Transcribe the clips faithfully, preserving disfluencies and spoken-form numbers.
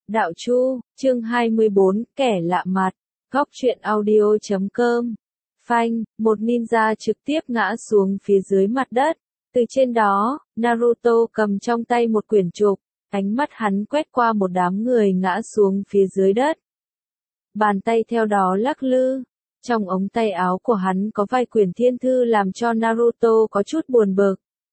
Đạo Chu, chương hai mươi bốn, kẻ lạ mặt, góc truyện audio chấm com. Phanh, một ninja trực tiếp ngã xuống phía dưới mặt đất. Từ trên đó, Naruto cầm trong tay một quyển trục, ánh mắt hắn quét qua một đám người ngã xuống phía dưới đất. Bàn tay theo đó lắc lư. Trong ống tay áo của hắn có vài quyển thiên thư làm cho Naruto có chút buồn bực.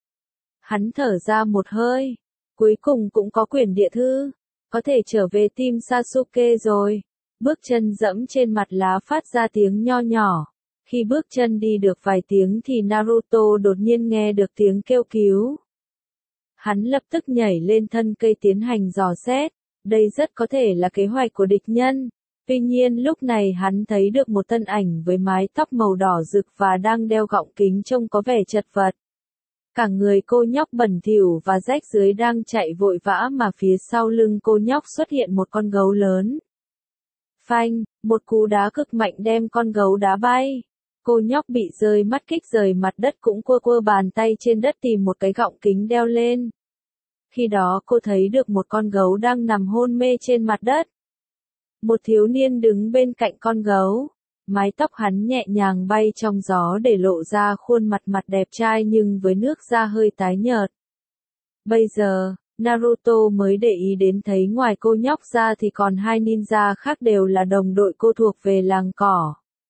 Hắn thở ra một hơi. Cuối cùng cũng có quyển địa thư. Có thể trở về team Sasuke rồi. Bước chân dẫm trên mặt lá phát ra tiếng nho nhỏ. Khi bước chân đi được vài tiếng thì Naruto đột nhiên nghe được tiếng kêu cứu. Hắn lập tức nhảy lên thân cây tiến hành dò xét. Đây rất có thể là kế hoạch của địch nhân. Tuy nhiên lúc này hắn thấy được một thân ảnh với mái tóc màu đỏ rực và đang đeo gọng kính trông có vẻ chật vật. Cả người cô nhóc bẩn thỉu và rách rưới đang chạy vội vã mà phía sau lưng cô nhóc xuất hiện một con gấu lớn. Phanh, một cú đá cực mạnh đem con gấu đá bay. Cô nhóc bị rơi mắt kích rời mặt đất cũng quơ quơ bàn tay trên đất tìm một cái gọng kính đeo lên. Khi đó cô thấy được một con gấu đang nằm hôn mê trên mặt đất. Một thiếu niên đứng bên cạnh con gấu. Mái tóc hắn nhẹ nhàng bay trong gió để lộ ra khuôn mặt mặt đẹp trai nhưng với nước da hơi tái nhợt. Bây giờ, Naruto mới để ý đến thấy ngoài cô nhóc ra thì còn hai ninja khác đều là đồng đội cô thuộc về làng cỏ.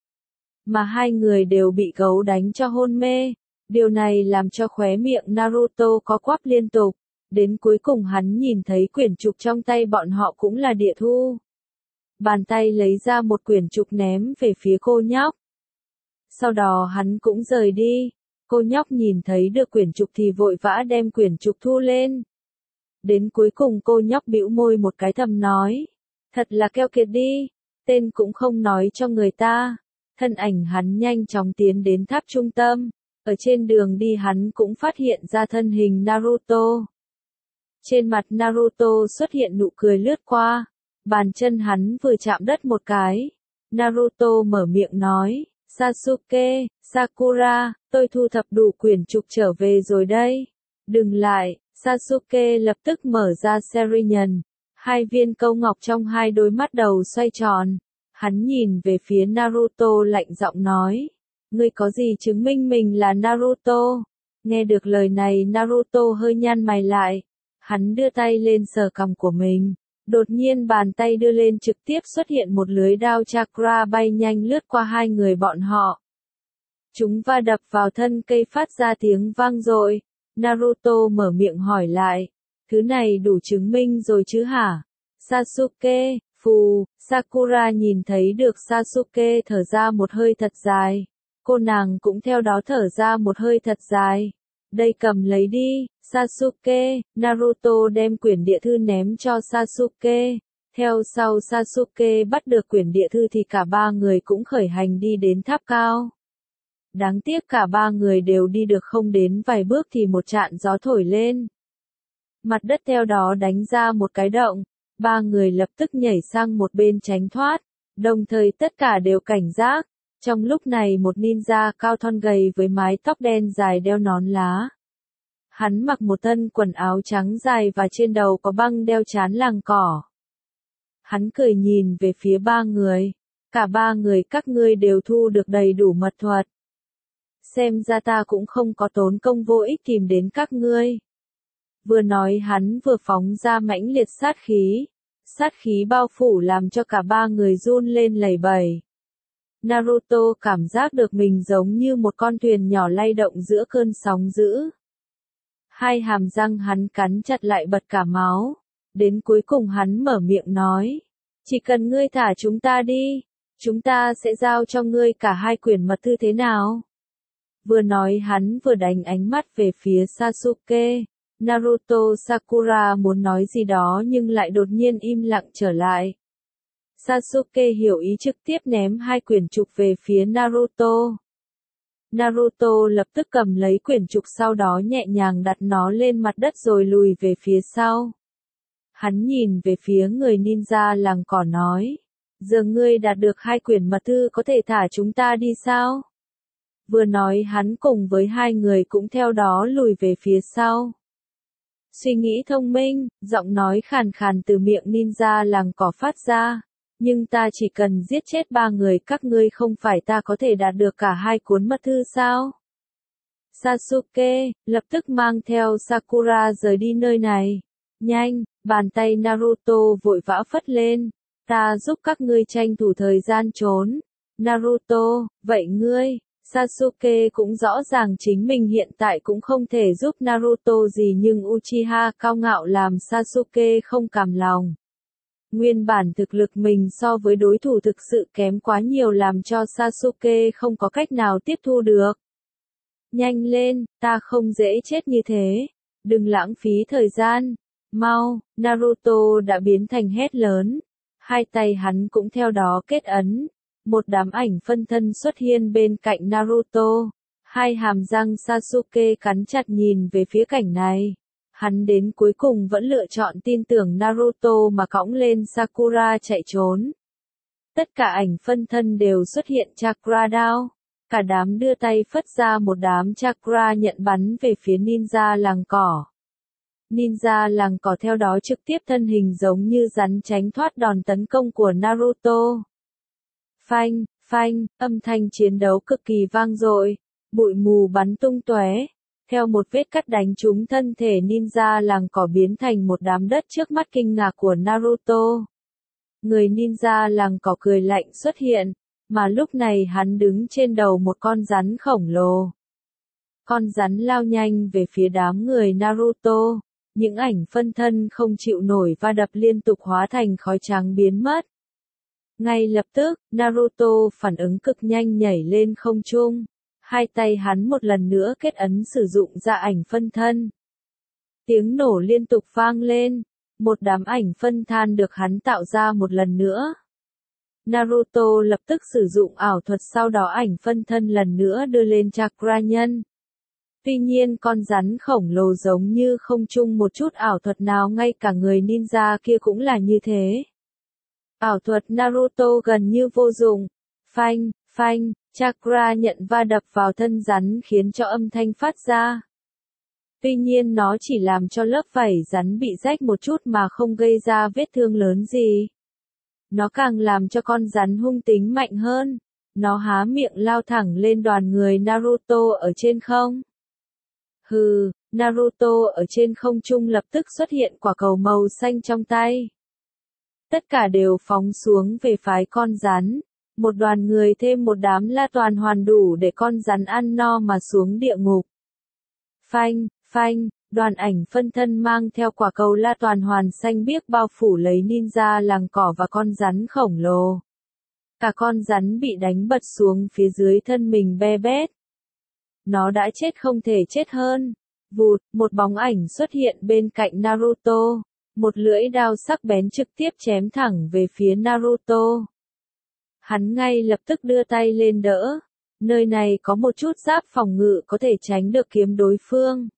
Mà hai người đều bị gấu đánh cho hôn mê. Điều này làm cho khóe miệng Naruto có quắp liên tục. Đến cuối cùng hắn nhìn thấy quyển trục trong tay bọn họ cũng là địa thư. Bàn tay lấy ra một quyển trục ném về phía cô nhóc. Sau đó hắn cũng rời đi. Cô nhóc nhìn thấy được quyển trục thì vội vã đem quyển trục thu lên. Đến cuối cùng cô nhóc bĩu môi một cái thầm nói. Thật là keo kiệt đi. Tên cũng không nói cho người ta. Thân ảnh hắn nhanh chóng tiến đến tháp trung tâm. Ở trên đường đi hắn cũng phát hiện ra thân hình Naruto. Trên mặt Naruto xuất hiện nụ cười lướt qua. Bàn chân hắn vừa chạm đất một cái. Naruto mở miệng nói, Sasuke, Sakura, tôi thu thập đủ quyển trục trở về rồi đây. Đừng lại, Sasuke lập tức mở ra Sharingan. Hai viên câu ngọc trong hai đôi mắt đầu xoay tròn. Hắn nhìn về phía Naruto lạnh giọng nói, ngươi có gì chứng minh mình là Naruto? Nghe được lời này Naruto hơi nhăn mày lại. Hắn đưa tay lên sờ cằm của mình. Đột nhiên bàn tay đưa lên trực tiếp xuất hiện một lưới đao chakra bay nhanh lướt qua hai người bọn họ. Chúng va đập vào thân cây phát ra tiếng vang dội. Naruto mở miệng hỏi lại. Thứ này đủ chứng minh rồi chứ hả? Sasuke, phù, Sakura nhìn thấy được Sasuke thở ra một hơi thật dài. Cô nàng cũng theo đó thở ra một hơi thật dài. Đây cầm lấy đi, Sasuke. Naruto đem quyển địa thư ném cho Sasuke. Theo sau Sasuke bắt được quyển địa thư thì cả ba người cũng khởi hành đi đến tháp cao. Đáng tiếc cả ba người đều đi được không đến vài bước thì một trận gió thổi lên. Mặt đất theo đó đánh ra một cái động. Ba người lập tức nhảy sang một bên tránh thoát. Đồng thời tất cả đều cảnh giác. Trong lúc này một ninja cao thon gầy với mái tóc đen dài đeo nón lá. Hắn mặc một thân quần áo trắng dài và trên đầu có băng đeo chán làng cỏ. Hắn cười nhìn về phía ba người. Cả ba người các ngươi đều thu được đầy đủ mật thuật. Xem ra ta cũng không có tốn công vô ích tìm đến các ngươi. Vừa nói hắn vừa phóng ra mãnh liệt sát khí. Sát khí bao phủ làm cho cả ba người run lên lẩy bẩy. Naruto cảm giác được mình giống như một con thuyền nhỏ lay động giữa cơn sóng dữ. Hai hàm răng hắn cắn chặt lại bật cả máu. Đến cuối cùng hắn mở miệng nói. Chỉ cần ngươi thả chúng ta đi. Chúng ta sẽ giao cho ngươi cả hai quyển mật thư thế nào? Vừa nói hắn vừa đánh ánh mắt về phía Sasuke. Naruto Sakura muốn nói gì đó nhưng lại đột nhiên im lặng trở lại. Sasuke hiểu ý trực tiếp ném hai quyển trục về phía Naruto. Naruto lập tức cầm lấy quyển trục sau đó nhẹ nhàng đặt nó lên mặt đất rồi lùi về phía sau. Hắn nhìn về phía người ninja làng cỏ nói. Giờ ngươi đạt được hai quyển mật thư có thể thả chúng ta đi sao? Vừa nói hắn cùng với hai người cũng theo đó lùi về phía sau. Suy nghĩ thông minh, giọng nói khàn khàn từ miệng ninja làng cỏ phát ra. Nhưng ta chỉ cần giết chết ba người các ngươi không phải ta có thể đạt được cả hai cuốn mật thư sao? Sasuke, lập tức mang theo Sakura rời đi nơi này. Nhanh, bàn tay Naruto vội vã phất lên. Ta giúp các ngươi tranh thủ thời gian trốn. Naruto, vậy ngươi? Sasuke cũng rõ ràng chính mình hiện tại cũng không thể giúp Naruto gì nhưng Uchiha cao ngạo làm Sasuke không cam lòng. Nguyên bản thực lực mình so với đối thủ thực sự kém quá nhiều làm cho Sasuke không có cách nào tiếp thu được. Nhanh lên, ta không dễ chết như thế. Đừng lãng phí thời gian. Mau, Naruto đã biến thành hét lớn. Hai tay hắn cũng theo đó kết ấn. Một đám ảnh phân thân xuất hiện bên cạnh Naruto. Hai hàm răng Sasuke cắn chặt nhìn về phía cảnh này. Hắn đến cuối cùng vẫn lựa chọn tin tưởng Naruto mà cõng lên Sakura chạy trốn. Tất cả ảnh phân thân đều xuất hiện chakra đao. Cả đám đưa tay phất ra một đám chakra nhận bắn về phía ninja làng cỏ. Ninja làng cỏ theo đó trực tiếp thân hình giống như rắn tránh thoát đòn tấn công của Naruto. Phanh, phanh, âm thanh chiến đấu cực kỳ vang dội, bụi mù bắn tung tóe. Theo một vết cắt đánh trúng thân thể ninja làng cỏ biến thành một đám đất trước mắt kinh ngạc của Naruto. Người ninja làng cỏ cười lạnh xuất hiện, mà lúc này hắn đứng trên đầu một con rắn khổng lồ. Con rắn lao nhanh về phía đám người Naruto, những ảnh phân thân không chịu nổi va đập liên tục hóa thành khói trắng biến mất. Ngay lập tức, Naruto phản ứng cực nhanh nhảy lên không trung. Hai tay hắn một lần nữa kết ấn sử dụng ra ảnh phân thân. Tiếng nổ liên tục vang lên, một đám ảnh phân than được hắn tạo ra một lần nữa. Naruto lập tức sử dụng ảo thuật sau đó ảnh phân thân lần nữa đưa lên chakra nhân. Tuy nhiên con rắn khổng lồ giống như không chung một chút ảo thuật nào ngay cả người ninja kia cũng là như thế. Ảo thuật Naruto gần như vô dụng. Phanh, phanh, chakra nhận va đập vào thân rắn khiến cho âm thanh phát ra. Tuy nhiên nó chỉ làm cho lớp vảy rắn bị rách một chút mà không gây ra vết thương lớn gì. Nó càng làm cho con rắn hung tính mạnh hơn. Nó há miệng lao thẳng lên đoàn người Naruto ở trên không. Hừ, Naruto ở trên không trung lập tức xuất hiện quả cầu màu xanh trong tay. Tất cả đều phóng xuống về phái con rắn. Một đoàn người thêm một đám la toàn hoàn đủ để con rắn ăn no mà xuống địa ngục. Phanh, phanh, đoàn ảnh phân thân mang theo quả cầu la toàn hoàn xanh biếc bao phủ lấy ninja làng cỏ và con rắn khổng lồ. Cả con rắn bị đánh bật xuống phía dưới thân mình be bét. Nó đã chết không thể chết hơn. Vụt, một bóng ảnh xuất hiện bên cạnh Naruto. Một lưỡi đao sắc bén trực tiếp chém thẳng về phía Naruto. Hắn ngay lập tức đưa tay lên đỡ. Nơi này có một chút giáp phòng ngự có thể tránh được kiếm đối phương.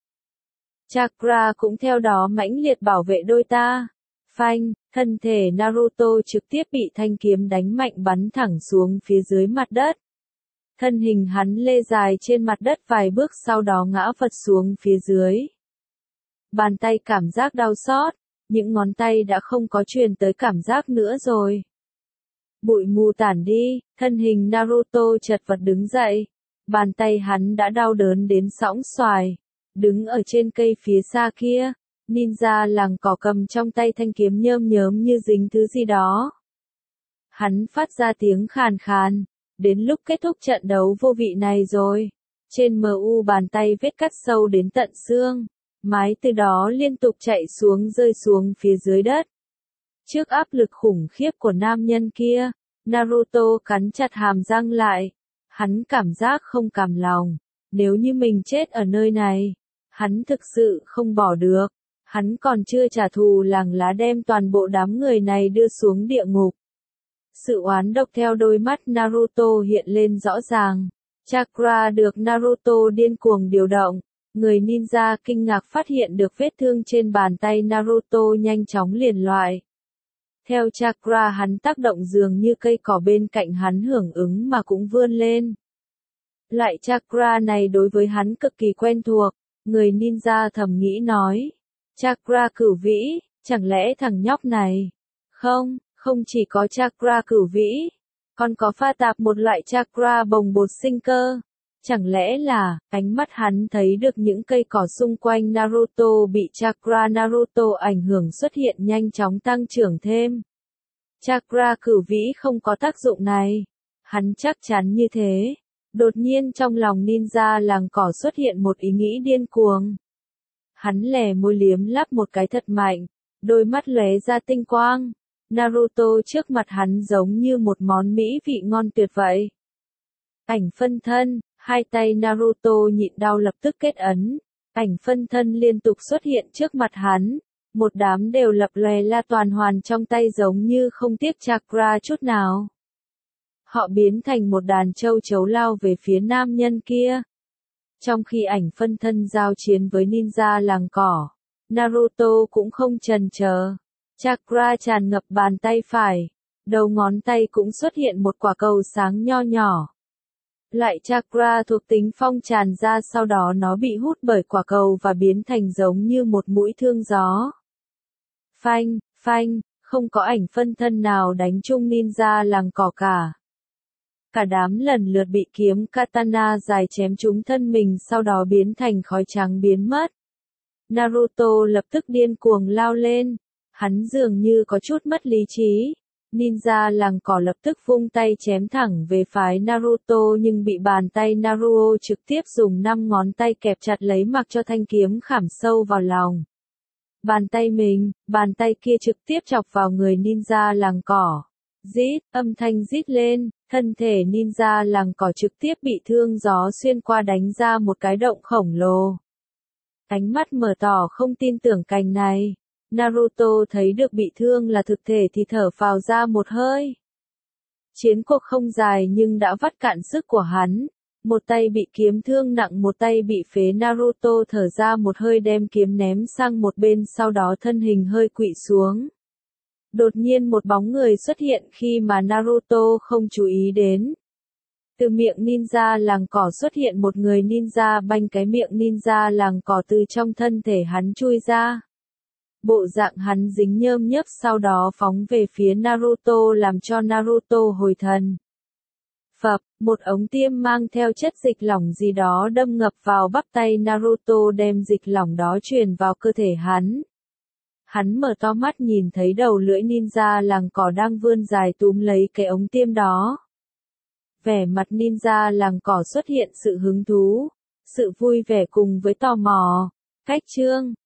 Chakra cũng theo đó mãnh liệt bảo vệ đôi ta. Phanh, thân thể Naruto trực tiếp bị thanh kiếm đánh mạnh bắn thẳng xuống phía dưới mặt đất. Thân hình hắn lê dài trên mặt đất vài bước sau đó ngã phật xuống phía dưới. Bàn tay cảm giác đau xót, những ngón tay đã không có truyền tới cảm giác nữa rồi. Bụi mù tản đi, thân hình Naruto chật vật đứng dậy. Bàn tay hắn đã đau đớn đến sõng xoài. Đứng ở trên cây phía xa kia, ninja làng cỏ cầm trong tay thanh kiếm nhơm nhớm như dính thứ gì đó. Hắn phát ra tiếng khàn khàn. Đến lúc kết thúc trận đấu vô vị này rồi. Trên mu bàn tay vết cắt sâu đến tận xương. Mái từ đó liên tục chạy xuống rơi xuống phía dưới đất. Trước áp lực khủng khiếp của nam nhân kia, Naruto cắn chặt hàm răng lại. Hắn cảm giác không cam lòng. Nếu như mình chết ở nơi này, hắn thực sự không bỏ được. Hắn còn chưa trả thù làng lá đem toàn bộ đám người này đưa xuống địa ngục. Sự oán độc theo đôi mắt Naruto hiện lên rõ ràng. Chakra được Naruto điên cuồng điều động. Người ninja kinh ngạc phát hiện được vết thương trên bàn tay Naruto nhanh chóng liền loại. Theo chakra hắn tác động dường như cây cỏ bên cạnh hắn hưởng ứng mà cũng vươn lên. Loại chakra này đối với hắn cực kỳ quen thuộc, người ninja thầm nghĩ nói. Chakra cửu vĩ, chẳng lẽ thằng nhóc này? Không, không chỉ có chakra cửu vĩ, còn có pha tạp một loại chakra bồng bột sinh cơ. Chẳng lẽ là, ánh mắt hắn thấy được những cây cỏ xung quanh Naruto bị chakra Naruto ảnh hưởng xuất hiện nhanh chóng tăng trưởng thêm. Chakra cửu vĩ không có tác dụng này. Hắn chắc chắn như thế. Đột nhiên trong lòng ninja làng cỏ xuất hiện một ý nghĩ điên cuồng. Hắn lè môi liếm láp một cái thật mạnh, đôi mắt lóe ra tinh quang. Naruto trước mặt hắn giống như một món mỹ vị ngon tuyệt vậy. Ảnh phân thân, hai tay Naruto nhịn đau lập tức kết ấn. Ảnh phân thân liên tục xuất hiện trước mặt hắn. Một đám đều lập lòe la toàn hoàn trong tay giống như không tiếc chakra chút nào. Họ biến thành một đàn châu chấu lao về phía nam nhân kia. Trong khi ảnh phân thân giao chiến với ninja làng cỏ, Naruto cũng không chần chờ. Chakra tràn ngập bàn tay phải, đầu ngón tay cũng xuất hiện một quả cầu sáng nho nhỏ. Lại chakra thuộc tính phong tràn ra, sau đó nó bị hút bởi quả cầu và biến thành giống như một mũi thương gió. Phanh, phanh, không có ảnh phân thân nào đánh chung ninja làng cỏ cả. Cả đám lần lượt bị kiếm katana dài chém trúng thân mình, sau đó biến thành khói trắng biến mất. Naruto lập tức điên cuồng lao lên. Hắn dường như có chút mất lý trí. Ninja làng cỏ lập tức vung tay chém thẳng về phái Naruto, nhưng bị bàn tay Naruto trực tiếp dùng năm ngón tay kẹp chặt lấy, mặc cho thanh kiếm khảm sâu vào lòng. Bàn tay mình, bàn tay kia trực tiếp chọc vào người ninja làng cỏ. Rít, âm thanh rít lên, thân thể ninja làng cỏ trực tiếp bị thương gió xuyên qua đánh ra một cái động khổng lồ. Ánh mắt mở to không tin tưởng cảnh này. Naruto thấy được bị thương là thực thể thì thở phào ra một hơi. Chiến cuộc không dài nhưng đã vắt cạn sức của hắn. Một tay bị kiếm thương nặng, một tay bị phế. Naruto thở ra một hơi đem kiếm ném sang một bên, sau đó thân hình hơi khuỵu xuống. Đột nhiên một bóng người xuất hiện khi mà Naruto không chú ý đến. Từ miệng ninja làng cỏ xuất hiện một người ninja banh cái miệng ninja làng cỏ từ trong thân thể hắn chui ra. Bộ dạng hắn dính nhơm nhớp, sau đó phóng về phía Naruto làm cho Naruto hồi thần. Phập, một ống tiêm mang theo chất dịch lỏng gì đó đâm ngập vào bắp tay Naruto, đem dịch lỏng đó truyền vào cơ thể hắn. Hắn mở to mắt nhìn thấy đầu lưỡi ninja làng cỏ đang vươn dài túm lấy cái ống tiêm đó. Vẻ mặt ninja làng cỏ xuất hiện sự hứng thú, sự vui vẻ cùng với tò mò. Cách chương